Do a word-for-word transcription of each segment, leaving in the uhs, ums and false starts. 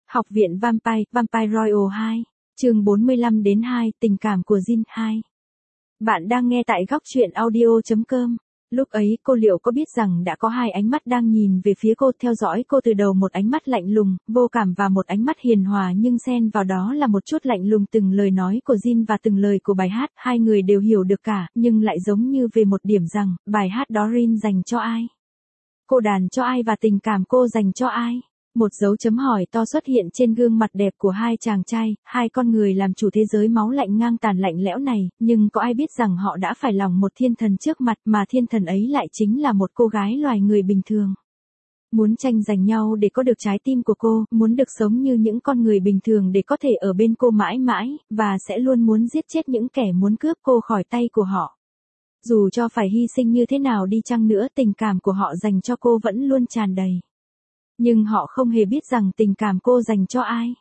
Học viện Vampire, Vampire Royal hai, chương bốn mươi lăm đến hai, tình cảm của Jin hai. Bạn đang nghe tại góc truyện audio chấm com. Lúc ấy cô liệu có biết rằng đã có hai ánh mắt đang nhìn về phía cô, theo dõi cô từ đầu, một ánh mắt lạnh lùng, vô cảm và một ánh mắt hiền hòa, nhưng xen vào đó là một chút lạnh lùng từng lời nói của Jin và từng lời của bài hát. Hai người đều hiểu được cả, nhưng lại giống như về một điểm rằng, bài hát đó Rin dành cho ai? Cô đàn cho ai và tình cảm cô dành cho ai? Một dấu chấm hỏi to xuất hiện trên gương mặt đẹp của hai chàng trai, hai con người làm chủ thế giới máu lạnh ngang tàn lạnh lẽo này, nhưng có ai biết rằng họ đã phải lòng một thiên thần trước mặt, mà thiên thần ấy lại chính là một cô gái loài người bình thường. Muốn tranh giành nhau để có được trái tim của cô, muốn được sống như những con người bình thường để có thể ở bên cô mãi mãi, và sẽ luôn muốn giết chết những kẻ muốn cướp cô khỏi tay của họ. Dù cho phải hy sinh như thế nào đi chăng nữa, tình cảm của họ dành cho cô vẫn luôn tràn đầy. Nhưng họ không hề biết rằng tình cảm cô dành cho ai.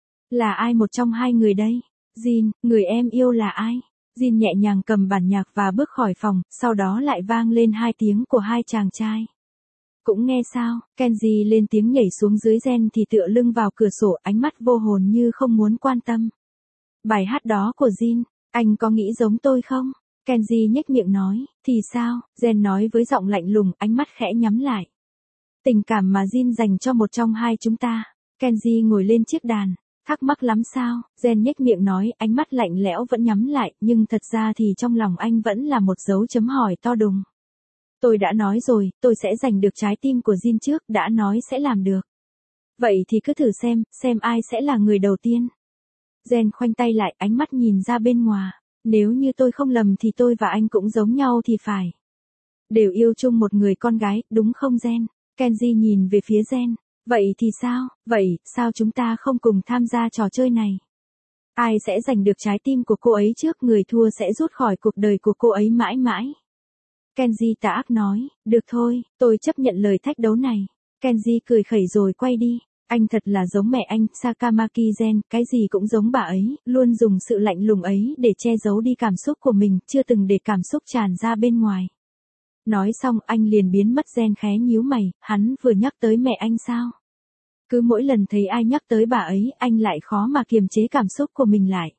Là ai một trong hai người đây? Jin, người em yêu là ai? Jin nhẹ nhàng cầm bản nhạc và bước khỏi phòng, sau đó lại vang lên hai tiếng của hai chàng trai. Cũng nghe sao? Kenji lên tiếng nhảy xuống dưới Jen thì tựa lưng vào cửa sổ, ánh mắt vô hồn như không muốn quan tâm. Bài hát đó của Jin, anh có nghĩ giống tôi không? Kenji nhếch miệng nói, thì sao? Jen nói với giọng lạnh lùng, ánh mắt khẽ nhắm lại. Tình cảm mà Jin dành cho một trong hai chúng ta. Kenji ngồi lên chiếc đàn. Thắc mắc lắm sao? Jen nhếch miệng nói, ánh mắt lạnh lẽo vẫn nhắm lại, nhưng thật ra thì trong lòng anh vẫn là một dấu chấm hỏi to đùng. Tôi đã nói rồi, tôi sẽ giành được trái tim của Jin trước, đã nói sẽ làm được. Vậy thì cứ thử xem, xem ai sẽ là người đầu tiên. Jen khoanh tay lại, ánh mắt nhìn ra bên ngoài. Nếu như tôi không lầm thì tôi và anh cũng giống nhau thì phải. Đều yêu chung một người con gái, đúng không Jen? Kenji nhìn về phía Jen. Vậy thì sao? Vậy, sao chúng ta không cùng tham gia trò chơi này? Ai sẽ giành được trái tim của cô ấy trước, người thua sẽ rút khỏi cuộc đời của cô ấy mãi mãi. Kenji tà ác nói, được thôi, tôi chấp nhận lời thách đấu này. Kenji cười khẩy rồi quay đi. Anh thật là giống mẹ anh, Sakamaki Jen, cái gì cũng giống bà ấy, luôn dùng sự lạnh lùng ấy để che giấu đi cảm xúc của mình, chưa từng để cảm xúc tràn ra bên ngoài. Nói xong anh liền biến mất. Jen khé nhíu mày, hắn vừa nhắc tới mẹ anh sao? Cứ mỗi lần thấy ai nhắc tới bà ấy, anh lại khó mà kiềm chế cảm xúc của mình lại.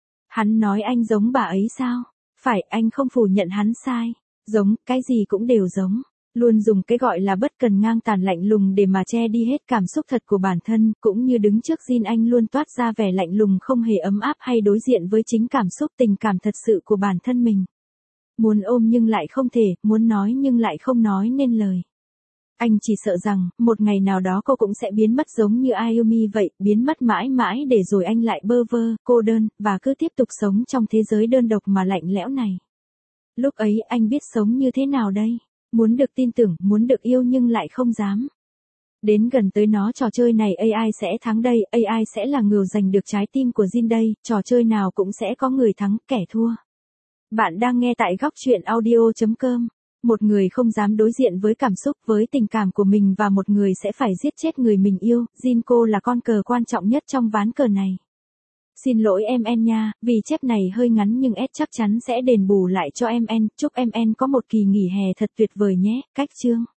Hắn nói anh giống bà ấy sao? Phải, anh không phủ nhận hắn sai. Giống, cái gì cũng đều giống. Luôn dùng cái gọi là bất cần ngang tàn lạnh lùng để mà che đi hết cảm xúc thật của bản thân, cũng như đứng trước Jin anh luôn toát ra vẻ lạnh lùng không hề ấm áp hay đối diện với chính cảm xúc tình cảm thật sự của bản thân mình. Muốn ôm nhưng lại không thể, muốn nói nhưng lại không nói nên lời. Anh chỉ sợ rằng, một ngày nào đó cô cũng sẽ biến mất giống như Ayumi vậy, biến mất mãi mãi để rồi anh lại bơ vơ, cô đơn, và cứ tiếp tục sống trong thế giới đơn độc mà lạnh lẽo này. Lúc ấy anh biết sống như thế nào đây? Muốn được tin tưởng, muốn được yêu nhưng lại không dám. Đến gần tới nó, trò chơi này a i sẽ thắng đây, a i sẽ là người giành được trái tim của Jin đây, trò chơi nào cũng sẽ có người thắng, kẻ thua. Bạn đang nghe tại góc truyện audio chấm com. Một người không dám đối diện với cảm xúc, với tình cảm của mình, và một người sẽ phải giết chết người mình yêu. Jin cô là con cờ quan trọng nhất trong ván cờ này. Xin lỗi em en nha, vì chép này hơi ngắn nhưng S chắc chắn sẽ đền bù lại cho em en. Chúc em en có một kỳ nghỉ hè thật tuyệt vời nhé. Cách chương.